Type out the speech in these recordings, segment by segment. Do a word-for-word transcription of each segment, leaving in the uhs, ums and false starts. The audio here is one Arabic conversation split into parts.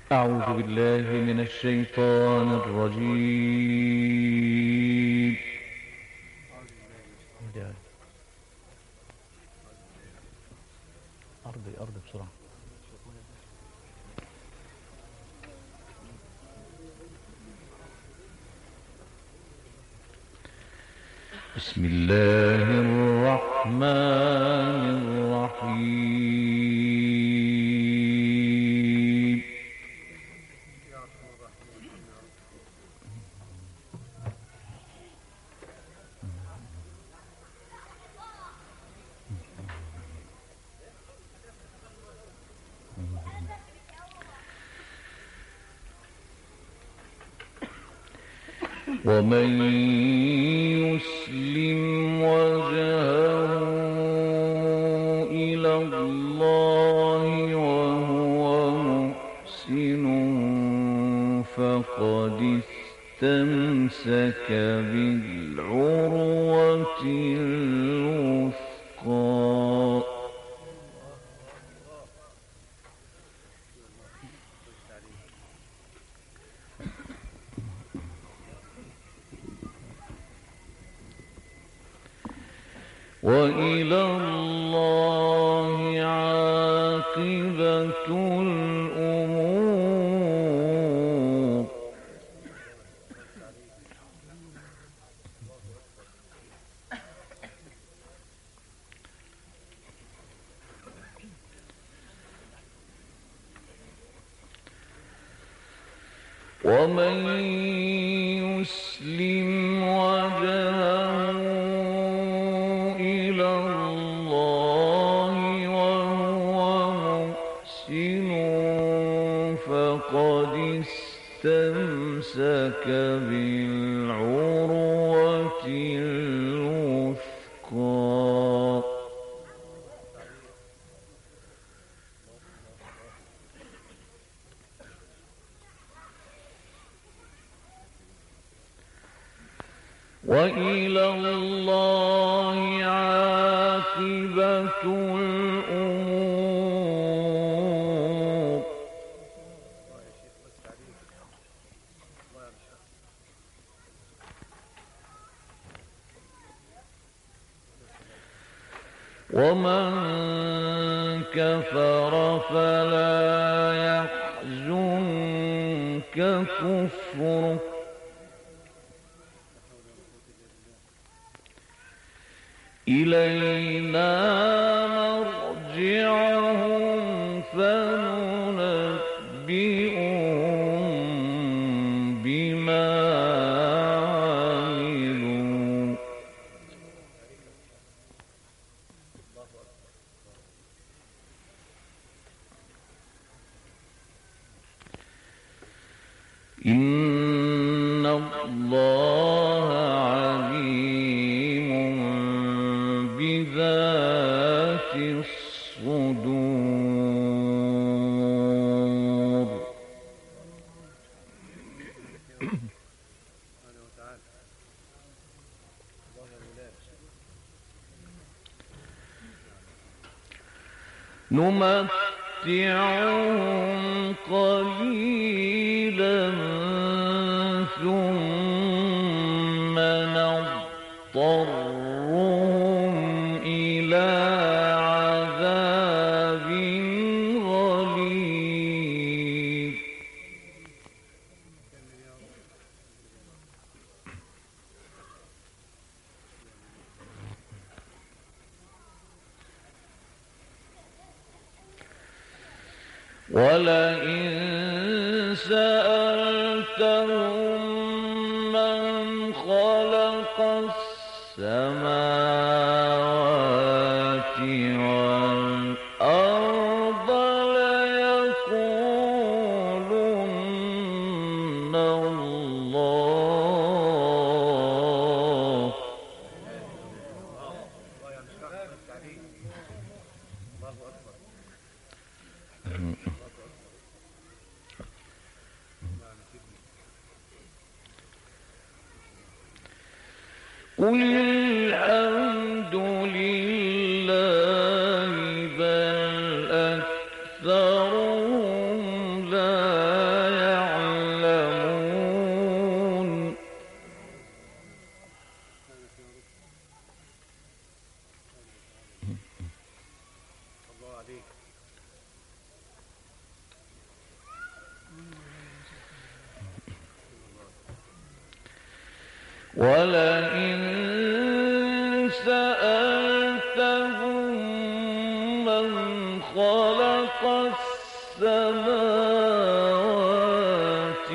أعوذ بالله من الشيطان الرجيم. أرضي أرضي بسرعة. بسم الله الرحمن الرحيم. ومن يسلم وجهه إلى الله وهو محسن فقد استمسك بالعروة الوثقى. وإلى الله عاقبة الأمور. ومن يسلم وجهه إلى الله وهو محسن فقد استمسك بالعروة الوثقى. وإلى الله عاقبة الأمور. ومن كفر فلا يحزنك كفره إلينا مرجعهم فننبئهم بما عملوا. إن الله عليم بذات الصدور. نمتعهم قليلا ثم نضطرهم إلى عذاب غليظ. ولئن سألتهم من خلق السماوات والأرض ليقولن الله. قل الحمد لله بل أكثرهم لا ولئن سألتهم من خلق السماوات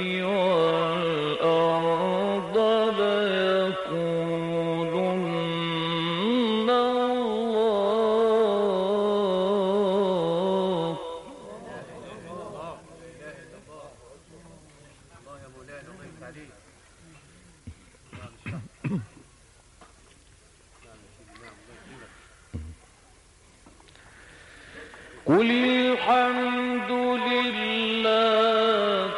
والأرض ليقولن الله. قل الحمد لله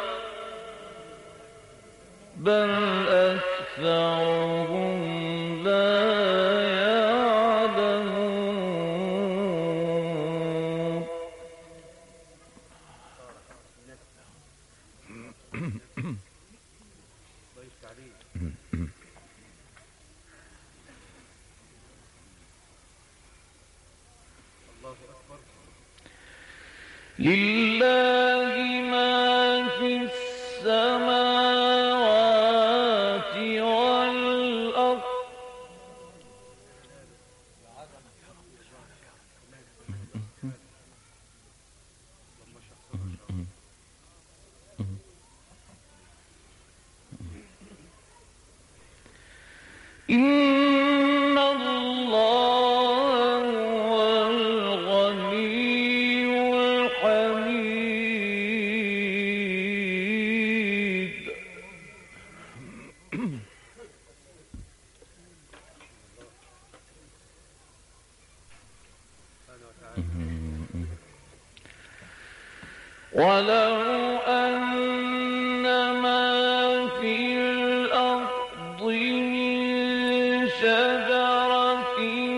بل أكثرهم لا يعلمون. لله ما في السماوات والأرض إن الله هو الغني الحميد. ولو أن ما في الأرض من شجرة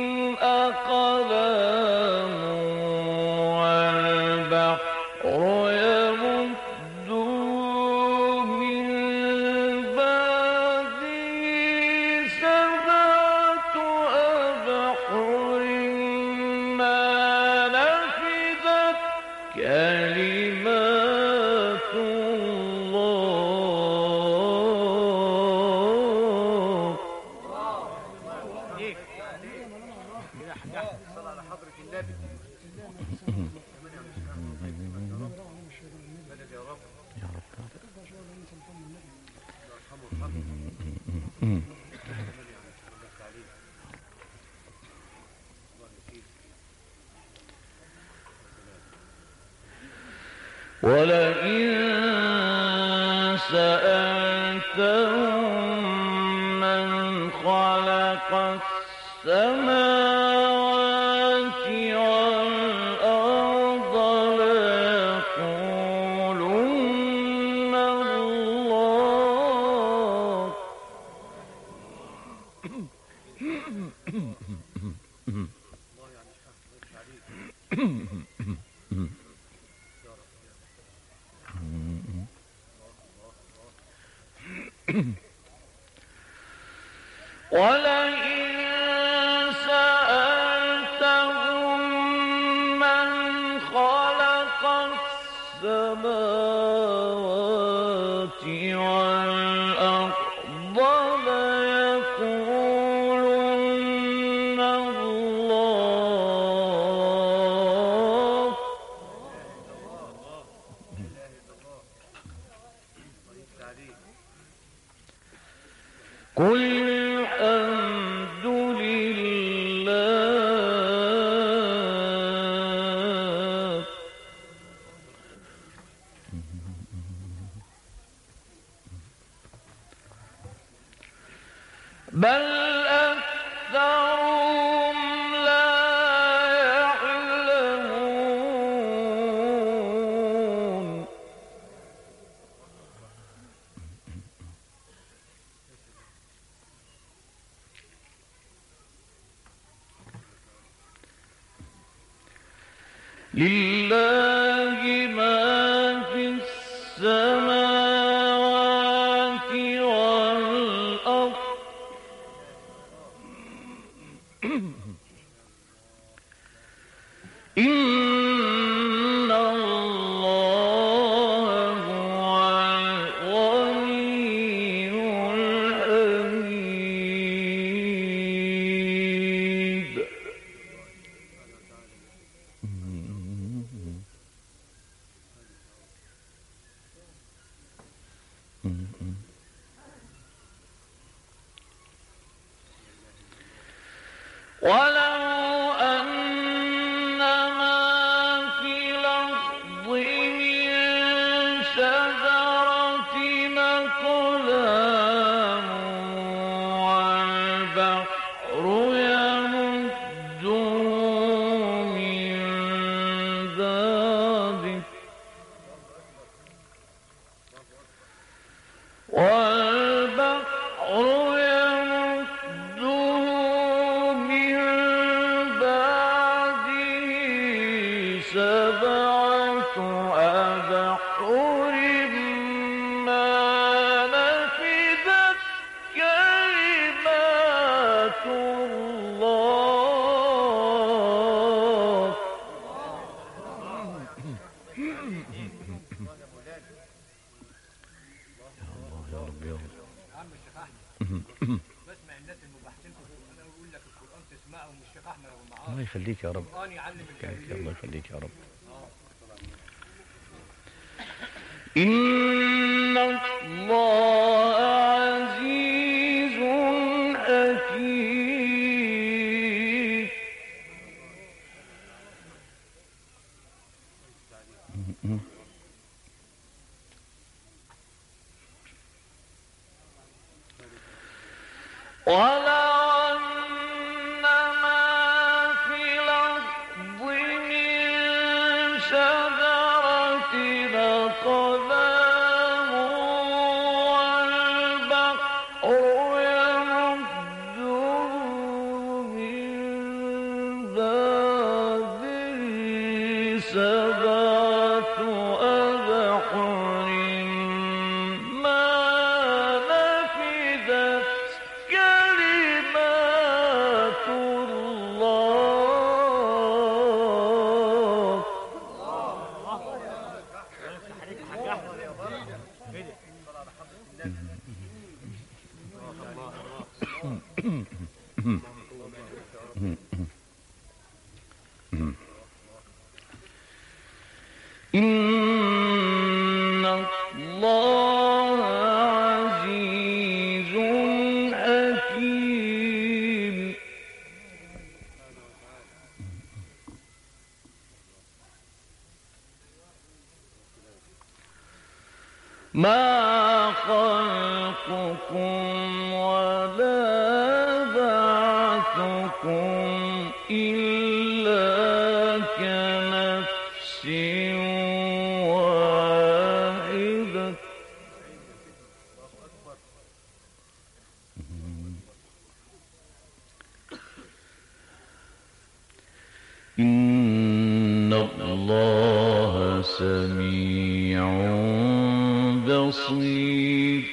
أقلام والبحر يمده من بعده سبعة أبحر ما نفذت كلمات الله. ولئن سألتهم من خلق السماوات والأرض ليقولن الله. ولئن سألتهم من خلق السماوات والأرض ليقولن الله. قل الحمد لله بل أكثرهم لا يعلمون. لله ما في السماوات والأرض إن ولو أن ما في الأرض من شجرة أقلام والبحر يمده من بعده والبحر يمده من بعده سبعة أبحر ما نفدت كلمات الله. يا رب يا رب. بسمع الناس المبحثين في القرآن يقول لك القرآن تسمعه من الشيخ أحمد أبو معاذ. الله يخليك يا رب. القرآن يعلم الجاهلين. الله يخليك يا رب. إن الله عزيز حكيم. ولو أن ما في الأرض من شجرة أقلام والبحر يمده من بعده سبعة أبحر ما نفدت كلمات الله. إن الله عزيز حكيم. ما خلقكم ولا بعثكم إلا كنفس واحدة. إن الله سميع بصير.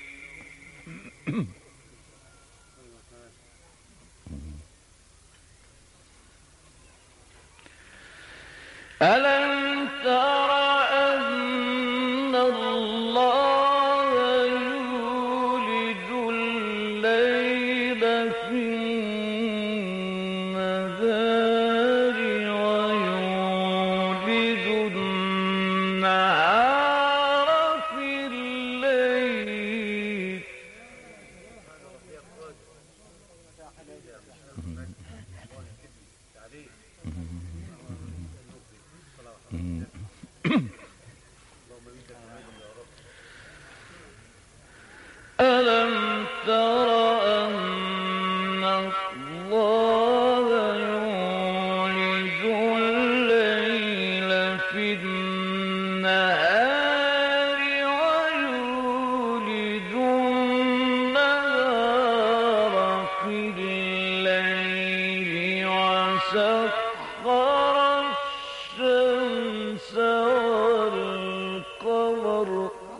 ألم تر أن الله يولج الليل في النهار ويولج النهار في الليل. ألم تر أن الله يولج الليل في النهار ويولج النهار في الليل وسخر الشمس والقمر.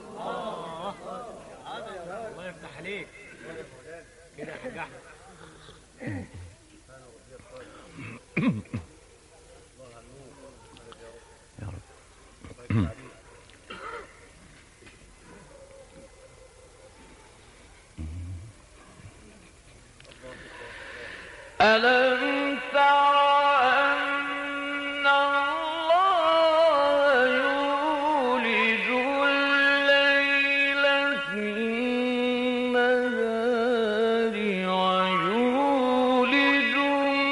الله يفتح عليك كده يا حاج أحمد. يا رب. ألم تر أن الله يولج الليل في النهار ويولج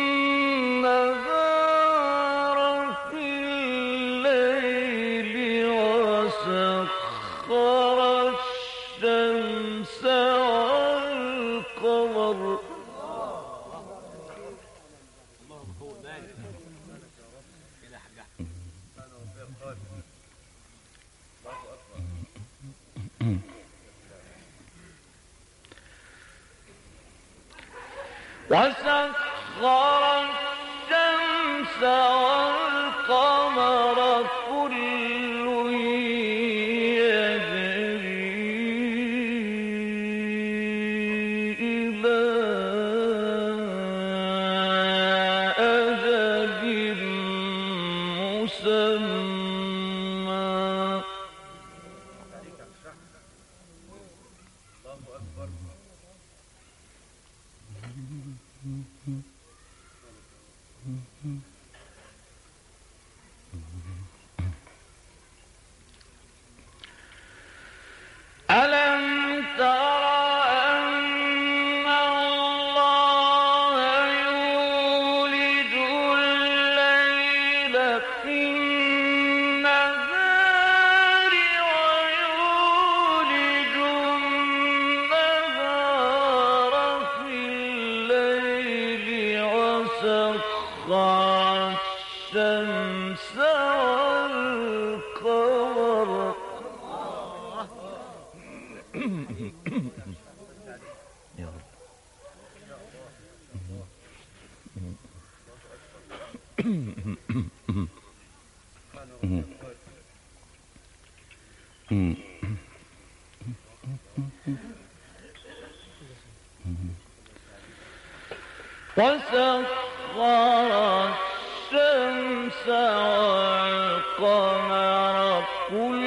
وسخر الشمس والقمر كل ألم تر أن الله يولج الليل في النهار ويولج النهار في الليل وسخر الشمس والقمر يا رب. وسخر الشمس والقمر كل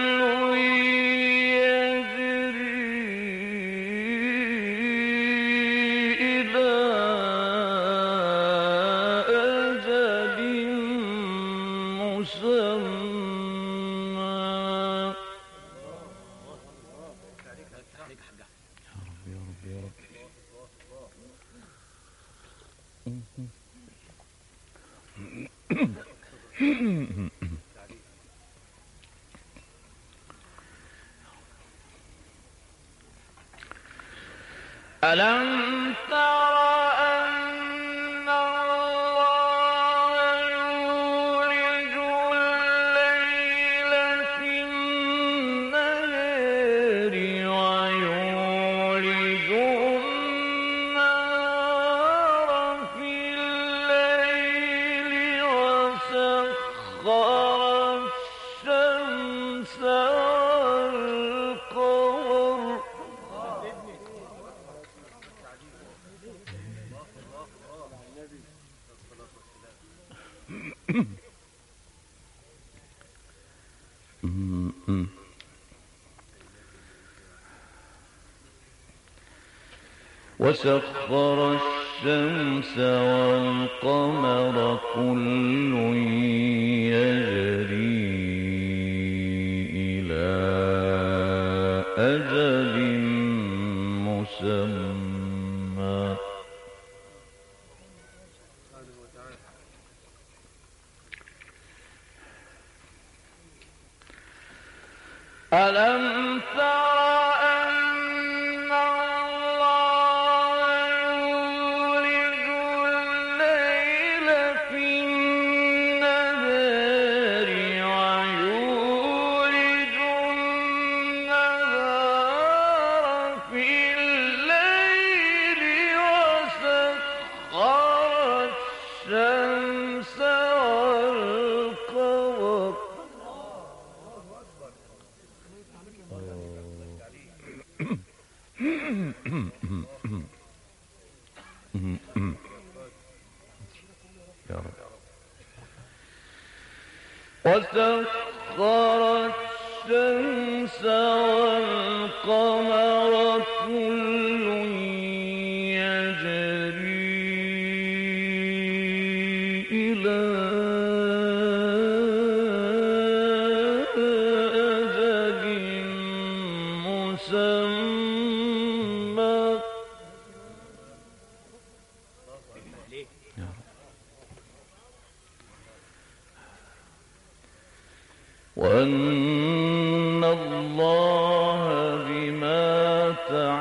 ألم تر أن الله يولج الليل في النهار ويولج النهار في الليل وسخر الشمس والقمر وسخر الشمس والقمر كل يجري إلى أجل مسمى ألم تر أن الله يولج الليل في النهار ويولج النهار في الليل وسخر الشمس والقمر يا رب. وسخر الشمس والقمر كل يجري إلى أجل مسمى وأن الله بما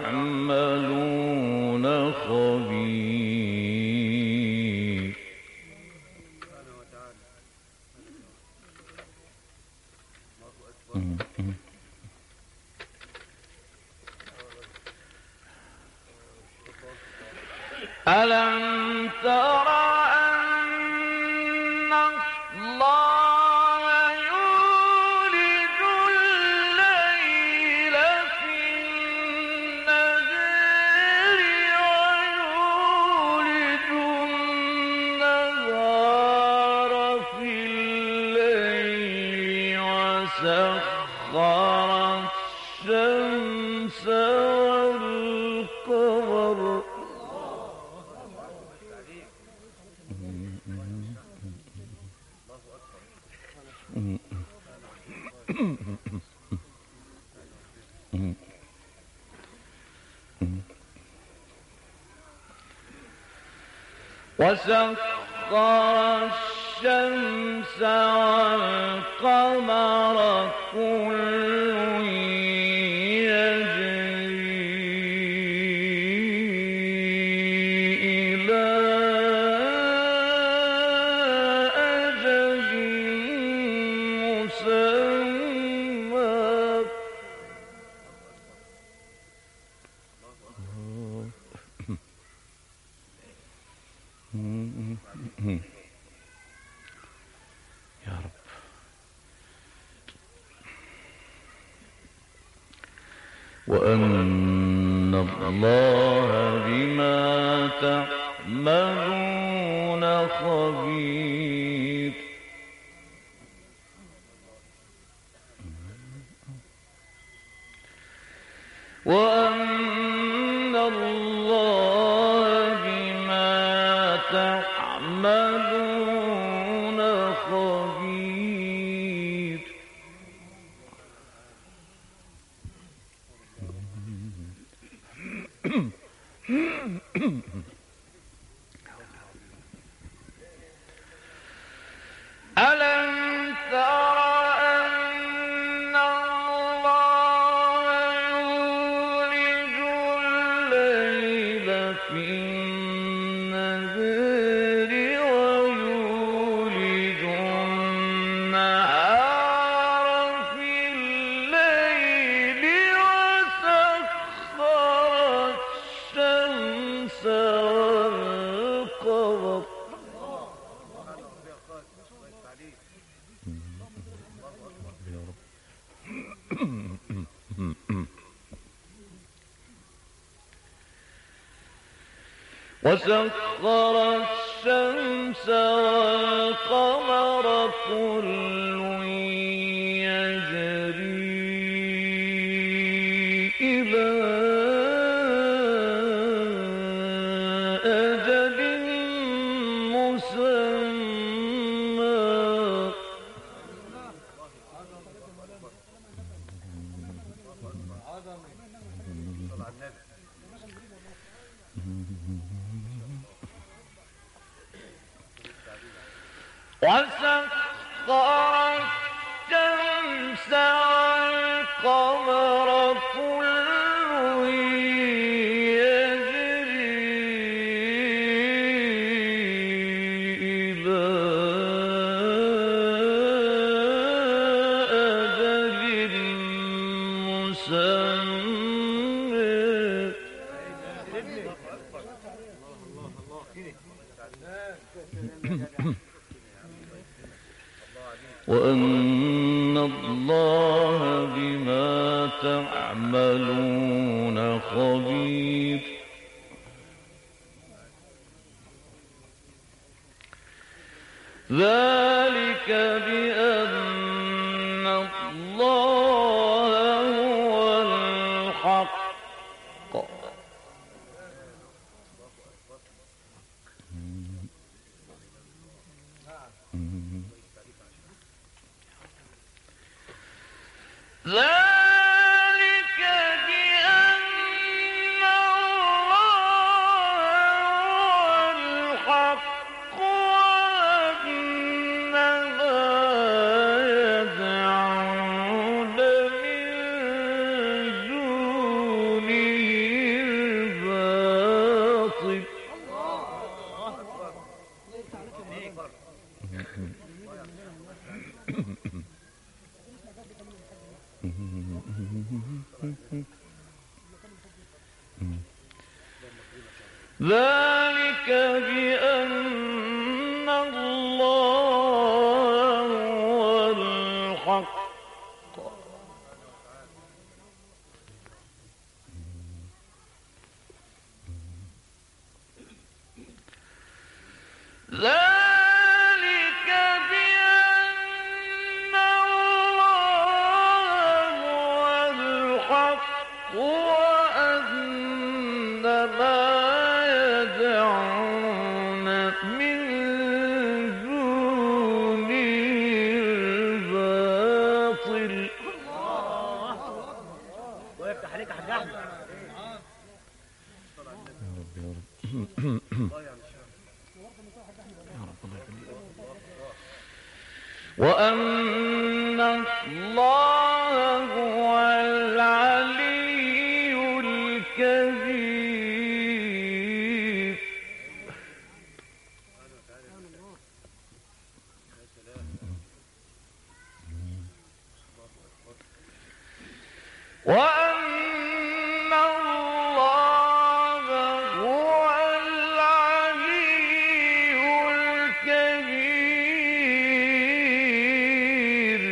تعملون خبير ألم تر أن الله يولج الليل في النهار ويولج النهار في الليل وسخر الشمس والقمر وسخر الشمس والقمر كل يجري إلى أجل مسمى يا رب. وأن الله بما تعملون خبير. وأن الله بما تعملون خبير. ألم تر أن الله يولج الليل في النهار ويولج النهار في الليل وسخر الشمس والقمر وسخر الشمس والقمر كل يجري إلى أجل مسمى وسخر الشمس والقمر كل يجري إلى أجل مسمى وأن الله بما تعملون خبير. ذلك بأن الله هو الحق ذلك بأن الله هو الحق وأن ما يدعون من دونه الباطل. ذلك بأن الله هو الحق ذلك بأن الله هو الحق وأن ما يدعون من دونه الباطل. ويفتح عليك يا حاج احمد. وأن الله هو العلي الكبير. وأن الله هو العلي الكبير.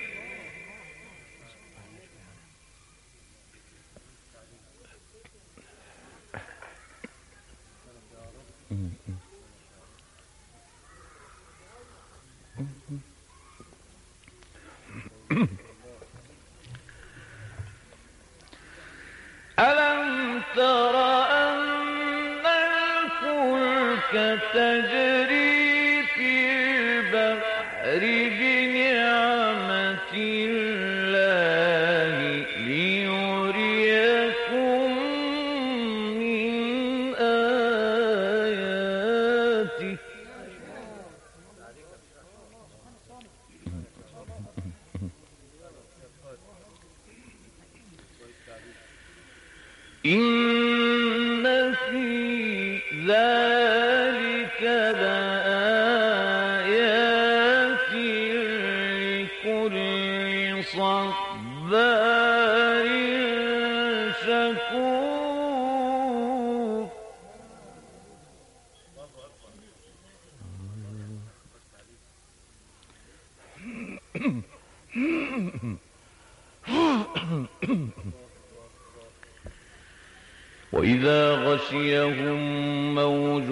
ألم تر أن الفلك تجري في البحر بنعمة الله ليريكم من آياته. إن في ذلك لآيات لكل صبار شكور. وإذا غشيهم موج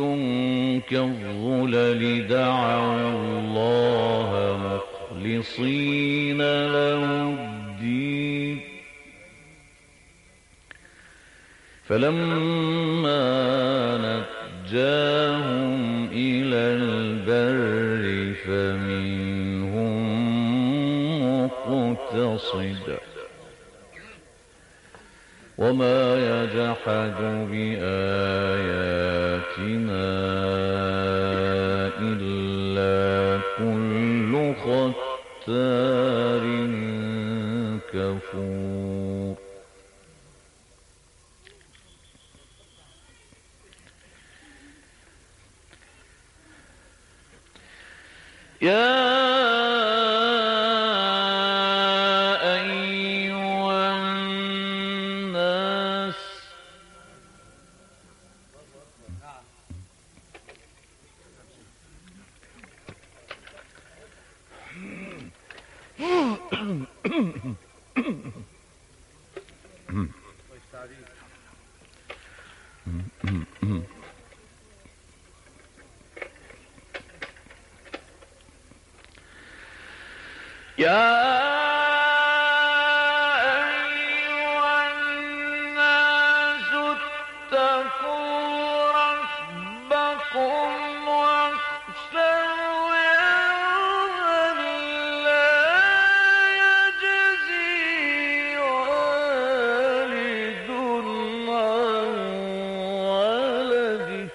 كالظلل دعوا الله مخلصين له الدين فلما نجاهم إلى البر فمنهم مقتصد وما يجحد بآياتنا إلا كل ختار كفور. يا يا أيها الناس اتقوا ربكم واخشوا يوما لا يجزي والد عن ولده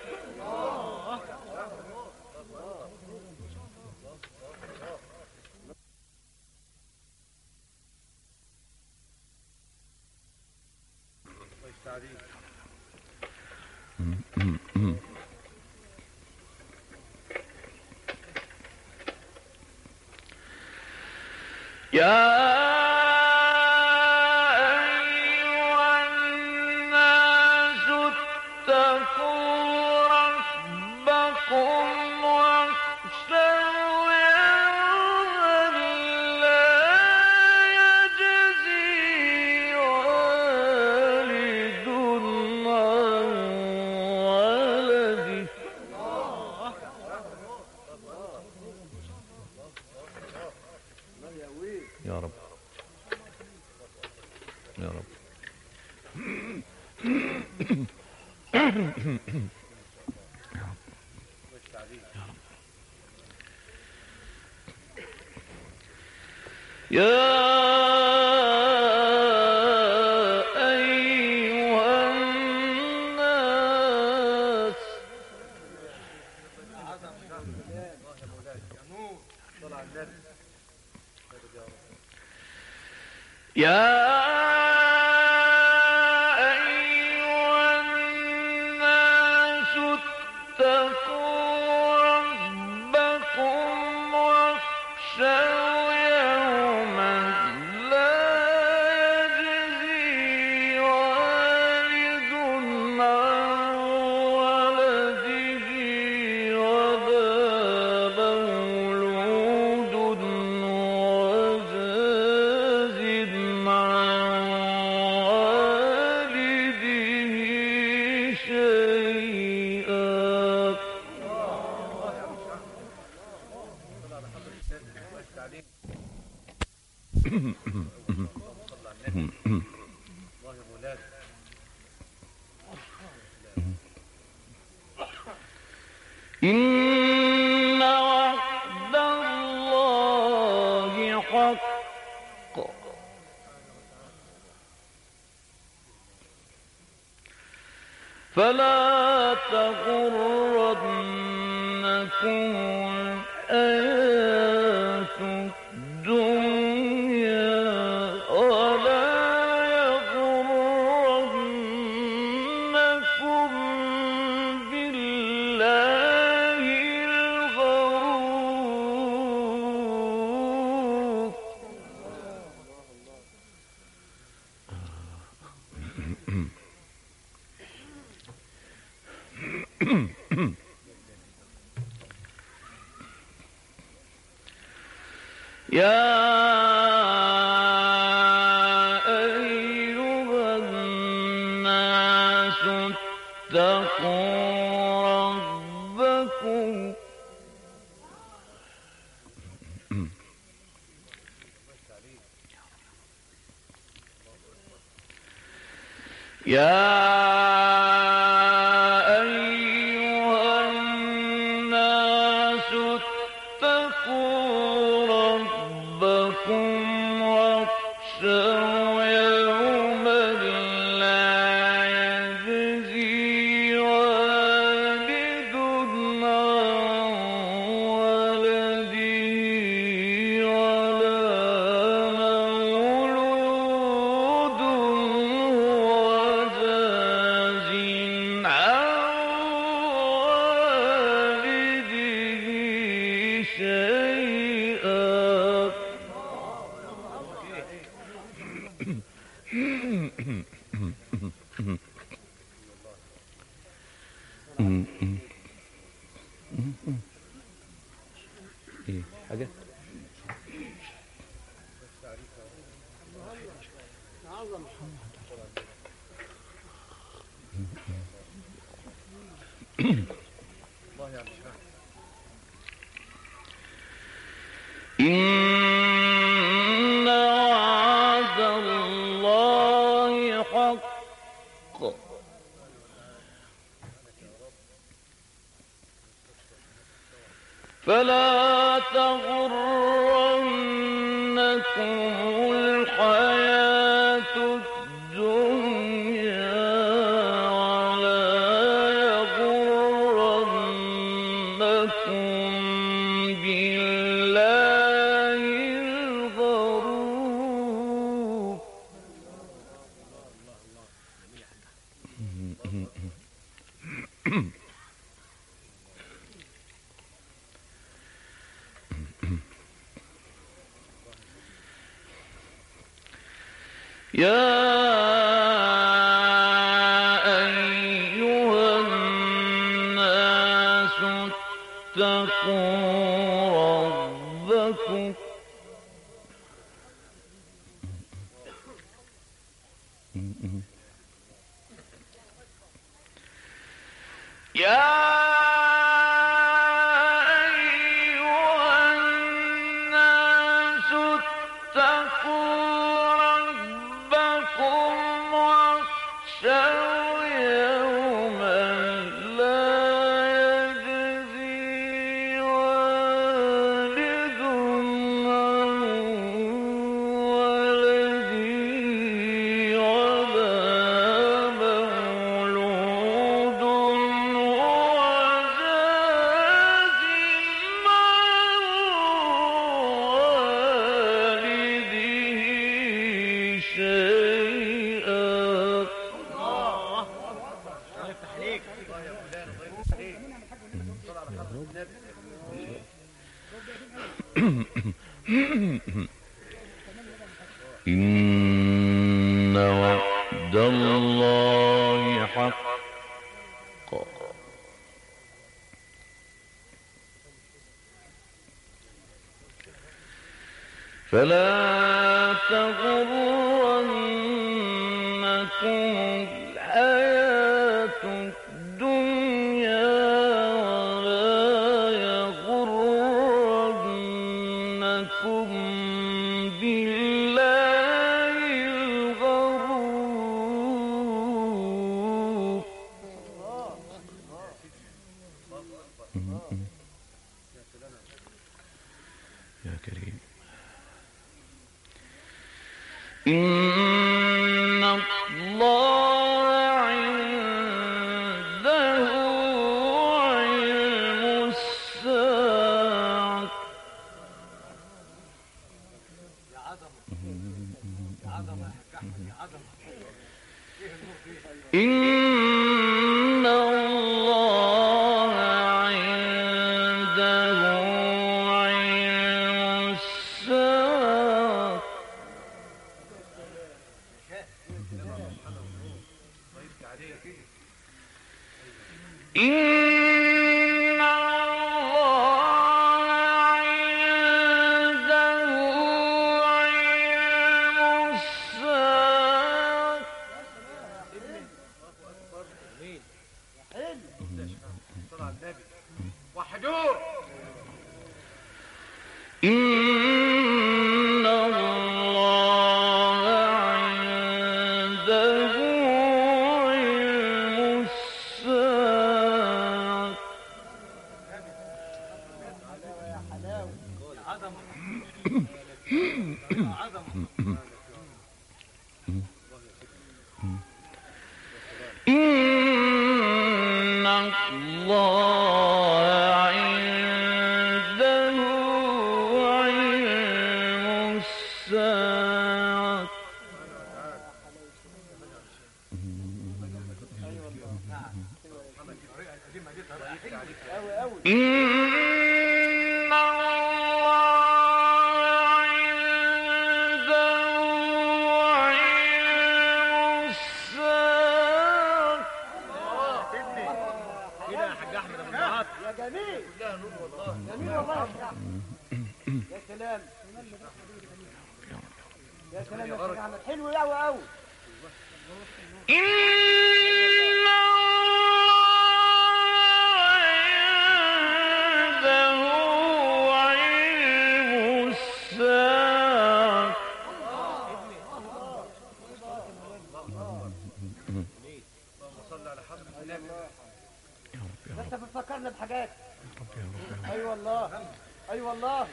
يا أيها الناس اتقوا يا رب يا رب. يا أيها الناس يا أيها الناس اتقوا ربكم واخشوا يوما لا يجزي والد عن ولده ولا مولود وجاز عن والده شيئا. إن وعد الله حق فلا تغرنكم الحياة الدنيا ولا يغرنكم بالله الغرور. يا أيها الناس اتقوا ربكم يا أيها الناس اتقوا ربكم واخشوا يوما لا يجزي والد عن ولده ولا مولود وجاز عن والده شيئا. ايه حاجة إن وعد الله حق فلا تغرنكم الحياة الدنيا ولا يغرنكم بالله الغرور. يا أيها الناس اتقوا ربكم يا أيها الناس اتقوا إن وعد الله حق فلا تغرنكم الحياة الدنيا ولا يغرنكم بالله الغرور. يا كريم إن الله عنده علم الساعة يا عظمة يا عظمة يا أحمد يا عظمة. إيه النور فيه؟ إن الله عنده علم الساعة إن الله عنده علم الساعة صلى على النبي وحدوه. إن الله عنده علم الساعة يا عظمة يا عظمة. إن الله عنده علم الساعة إن الله عنده علم الساعة كده يا حاج أحمد أبو النهار. يا جميل كلها نور والله. جميل والله يا شيخ. يا سلام يا سلام يا شيخ احمد حلو قوي قوي. إن عنده علم الساعة صلى على حضرة النبي. انت بتفكرنا بحاجات. اي والله اي والله.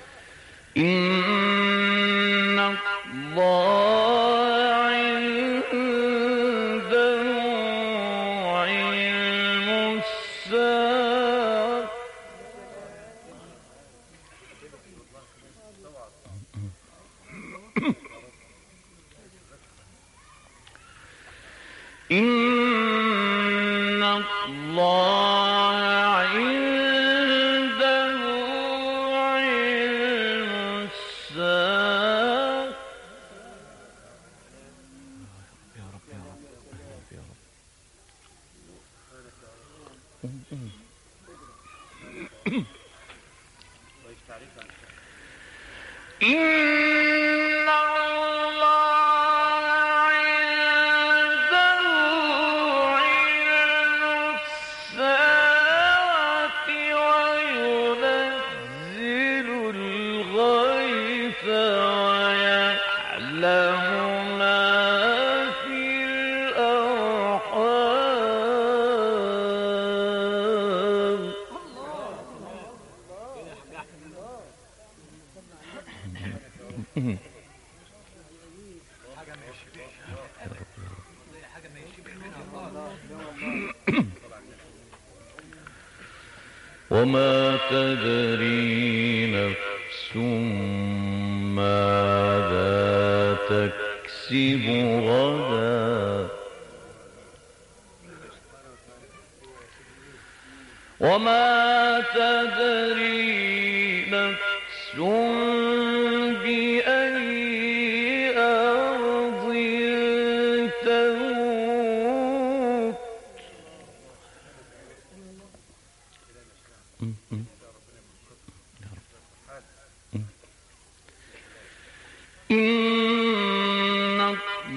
إن الله عنده علم الساعة إن الله عنده علم الساعة يا رب يا رب يا رب إن الله عنده علم الساعة وينزل الغيث ويعلم ما في الأرحام حاجة ما يشبهش حاجة ما يشبه منها الله. وما تدري نفس ماذا تكسب غدا وما تدري نفس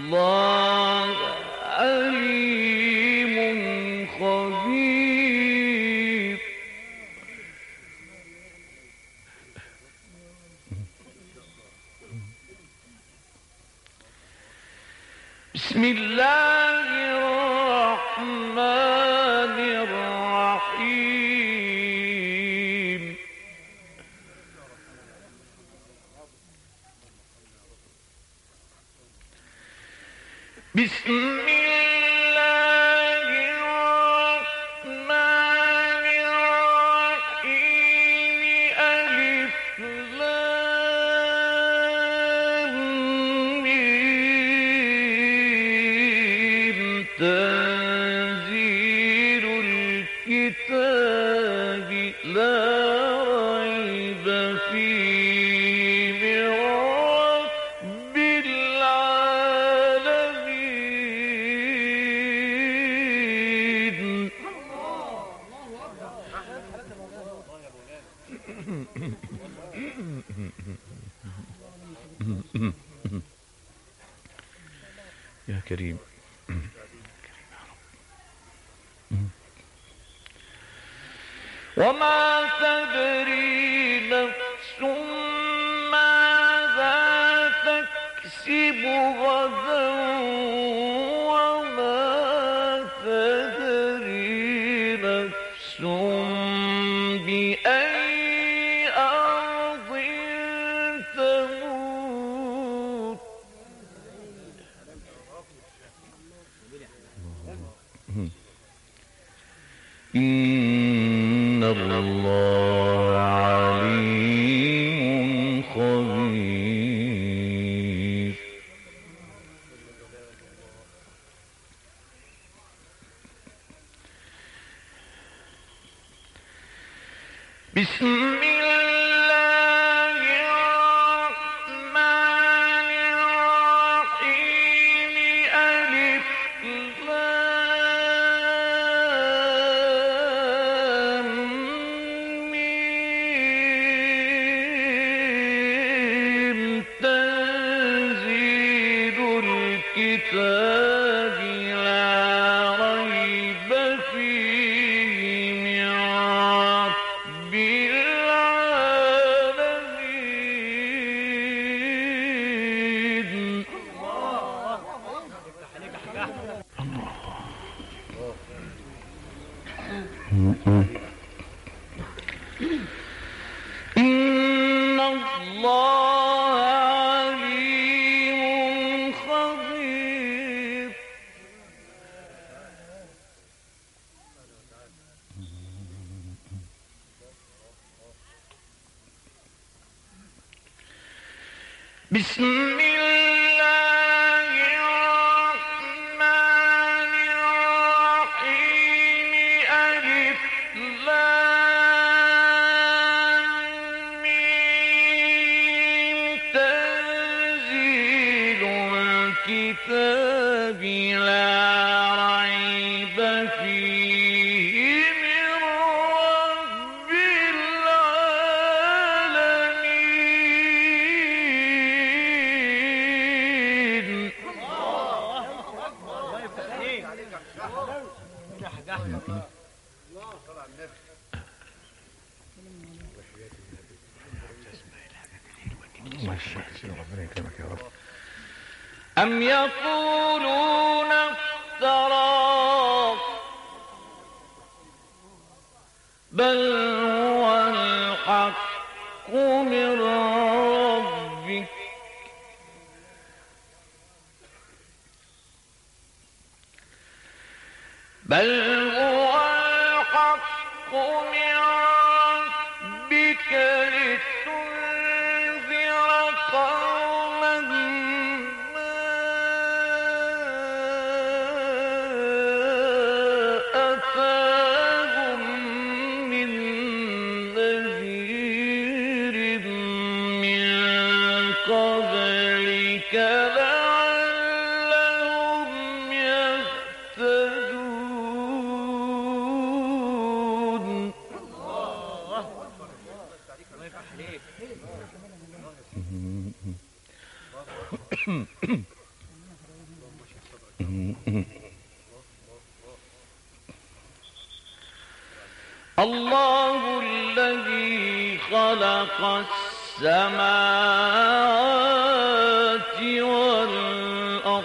الله عليم خبير. بسم الله الرحمن الرحيم. بسم الله الرحمن الرحيم. ألف لام ميم. تنزيل الكتاب لا ريب فيه من رب العالمين. يا كريم. وما تدري نفس ماذا تكسب غدا وما تدري نفس بأي أرض تموت. إن الله عليم خبير. بسم الله الرحمن الرحيم. ألف لام ميم. تنزيل الكتاب لا ريب فيه من رب العالمين. إن الله عليم خبير. بسم الله الرحمن الرحيم. ألف لام ميم. تنزيل الكتاب لا ريب فيه من رب العالمين. أم يقولون افتراه بل هو الحق من ربك بل هو الحق من ربك لتنذر قوما ما أتاهم من نذير من قبلك لعلهم يهتدون. الله الذي خلق السماوات والأرض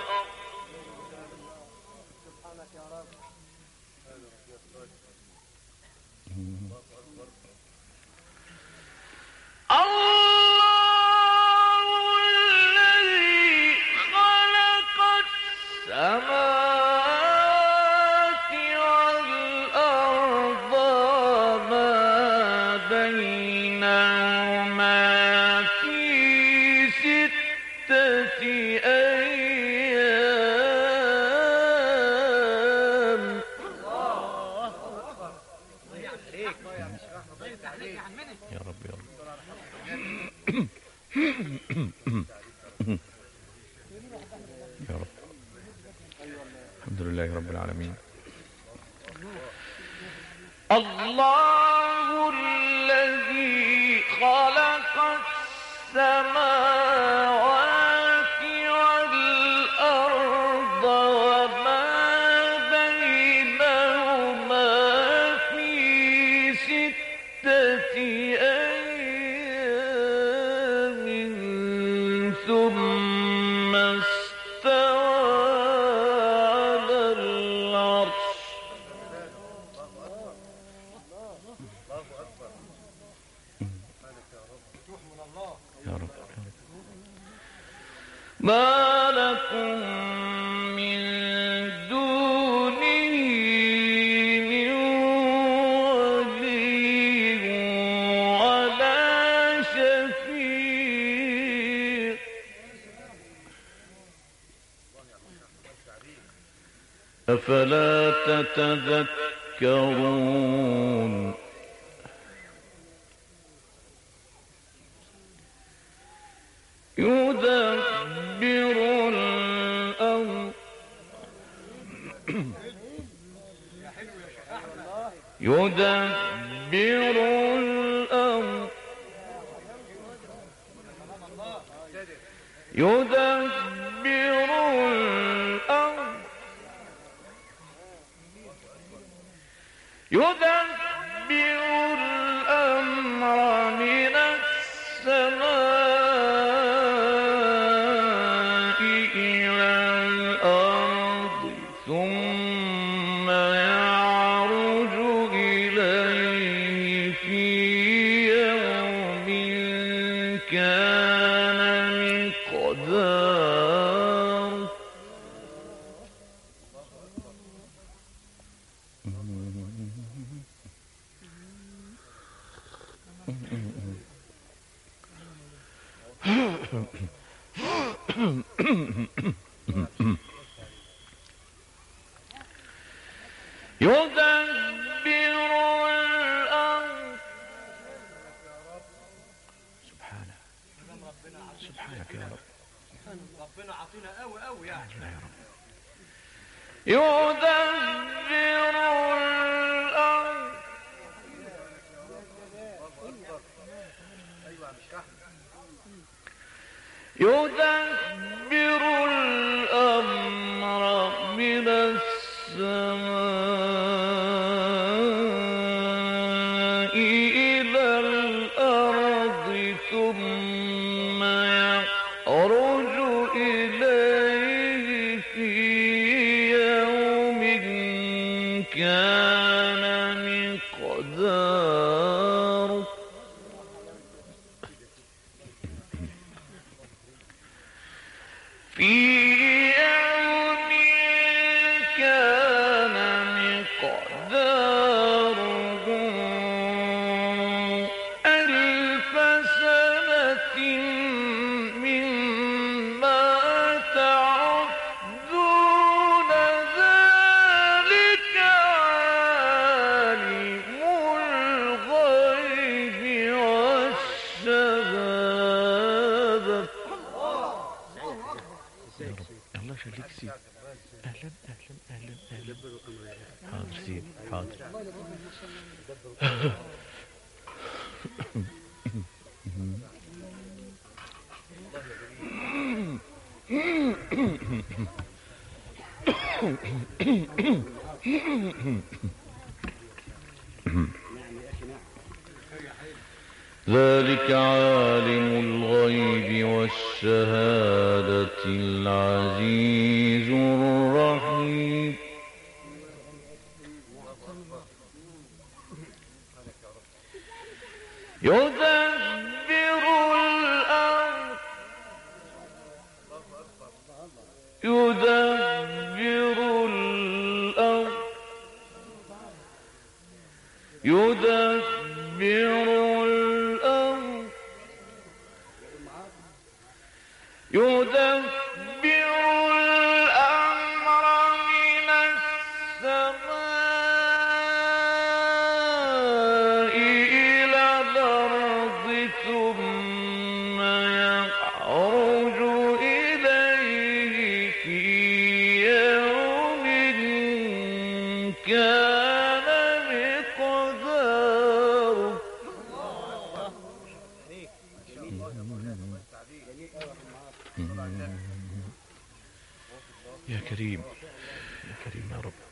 الله الذي خلق السماوات والأرض وما بينهما في ستة أيام. يا رب يا رب. يا رب. الحمد لله رب العالمين. الله الذي خلق السماوات والأرض وما بينهما في ستة أيام ثم استوى على العرش. يا رب. ما لكم من دونه من ولي ولا شفيع أفلا تتذكرون. يدبر الأمر يدبر الأمر يدبر الأمر يدبر الأمر من السماء إلى الأرض ثم يعرج إليه في يوم كان مقداره. يدبر الأمر. سبحانه. سبحانك يا رب. ربنا عطينا قوي قوي يعني. لا يا رب. يدبر الأمر يدبر الأمر من السماء إلى الأرض ثم يعرج إليه في يوم كان مقداره. في يوم كان مقداره ألف سنة مما تعدون ذلك عالم الغيب والشهادة. الله يخليك سيدي. اهلا اهلا اهلا اهلا. حاضر سيدي حاضر. ذلك عالم الغيب والشهادة العزيز الرحيم يدبر الأمر يدبر الأمر يدبر الأمر يدبر الأمر من السماء إلى الأرض ثم يعرج إليه في يوم كان مقداره يا كريم يا كريم يا رب.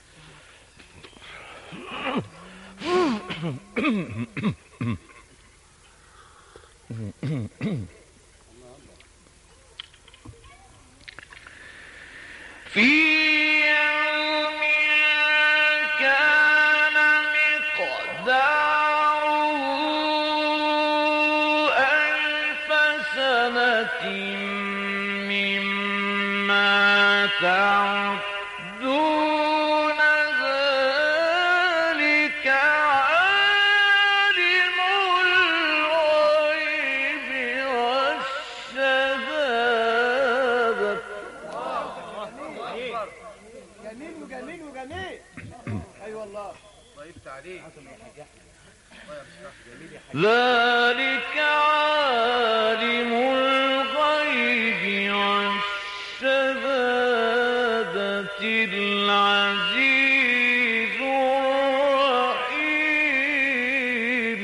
في يوم كان مقداره ألف سنة مما تعدون ذلك عالم الغيب والشهادة جميل وجميل وجميل. اي والله. ذلك عالم الغيب والشهادة العزيز الرحيم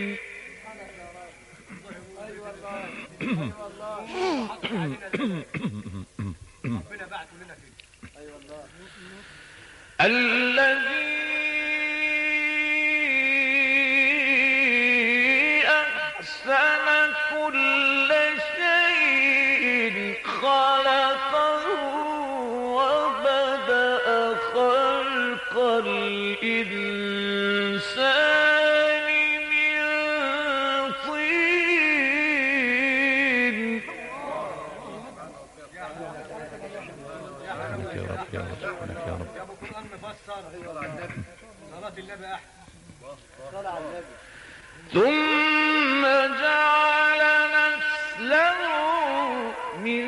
اي والله. اي والله. ربنا بعته لنا كده. اي والله. الذي أحسن كل شيء خلقه وبدأ خلق الإنسان من طين سبحانك يا رب يا رب سبحانك يا رب. يا ابو قرآن مفسر. صلاة النبي احسن. صلى على النبي. ثم جعل نسله من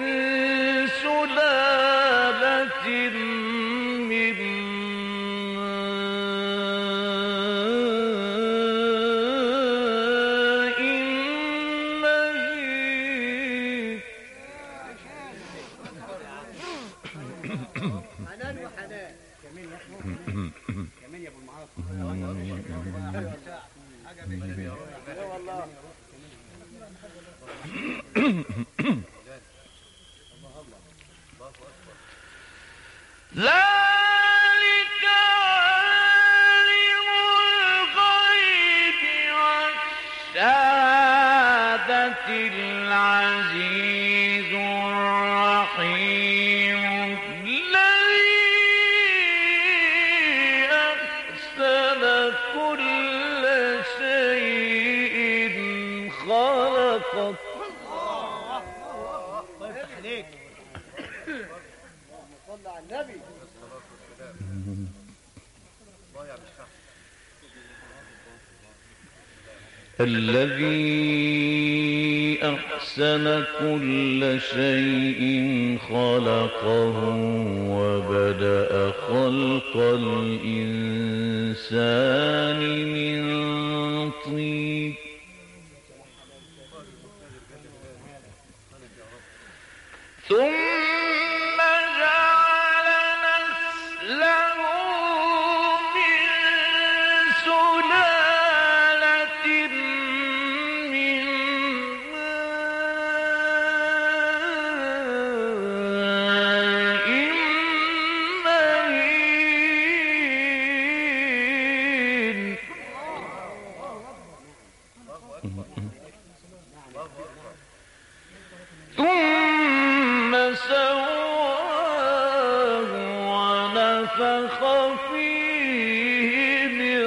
سلالة من ماء مهين حنان وحنان. جميل يا اخي. جميل يا ابو المعاصي. اي والله. ذلك عالم الغيب والشهادة العزيز الرحيم الذي أحسن كل شيء خلقه الله يفتح عليك. صلى على النبي. الذي أحسن كل شيء خلقه وبدأ خلق الإنسان من طين ثم جعل نسله من سلالة من ماء مهين ونفخ فيه من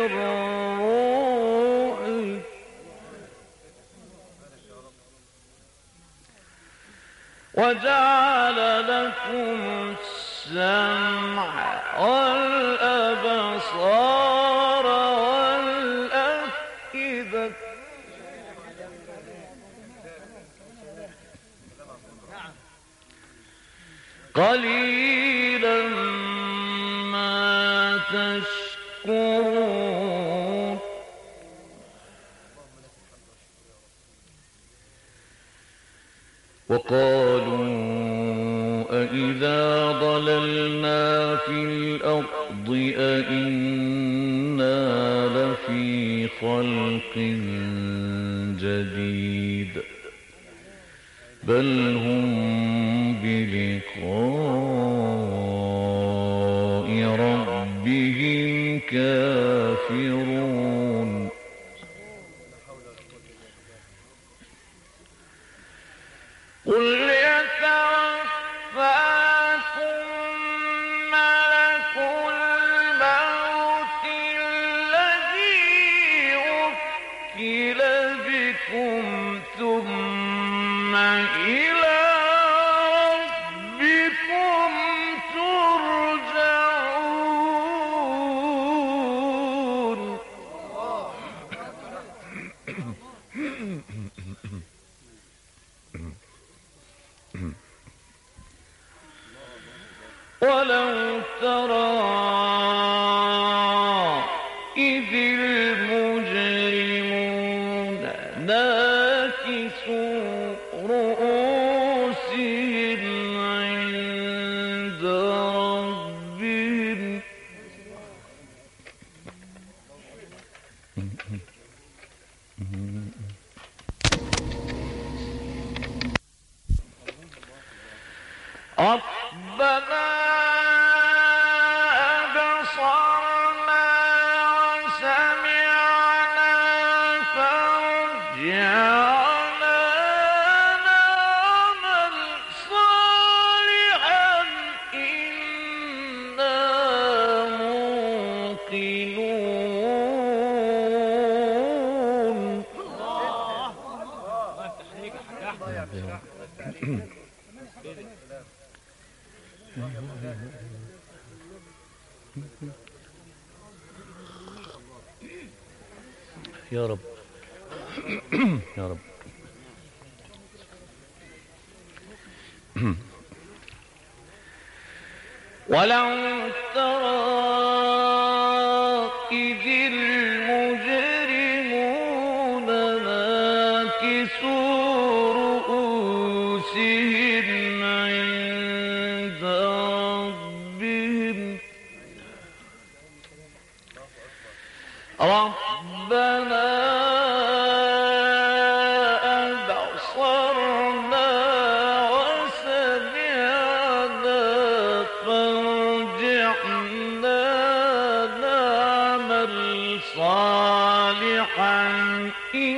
روحه وجعل لكم السمع والأبصار والأفئدة قليلا ما تشكرون وقالوا أإذا ضللنا في الأرض أإنا لفي خلق جديد بل هم بلقاء ربهم كافرون قل يتوفاكم ملك الموت الذي وكل بكم ثم إلى ربكم ترجعون ولو ترى إذ المجرمون ناكسوا رؤوسهم عند ربهم ربنا أبصرنا وسمعنا فارجعنا نعمل صالحا إنا موقنون. الله يفتح عليك يا حاج احمد. يا رب يا رب. ولو ترى إذ المجرمون ناكسوا رؤوسهم عند ربهم ربنا أبصرنا وسمعنا فارجعنا نعمل صالحا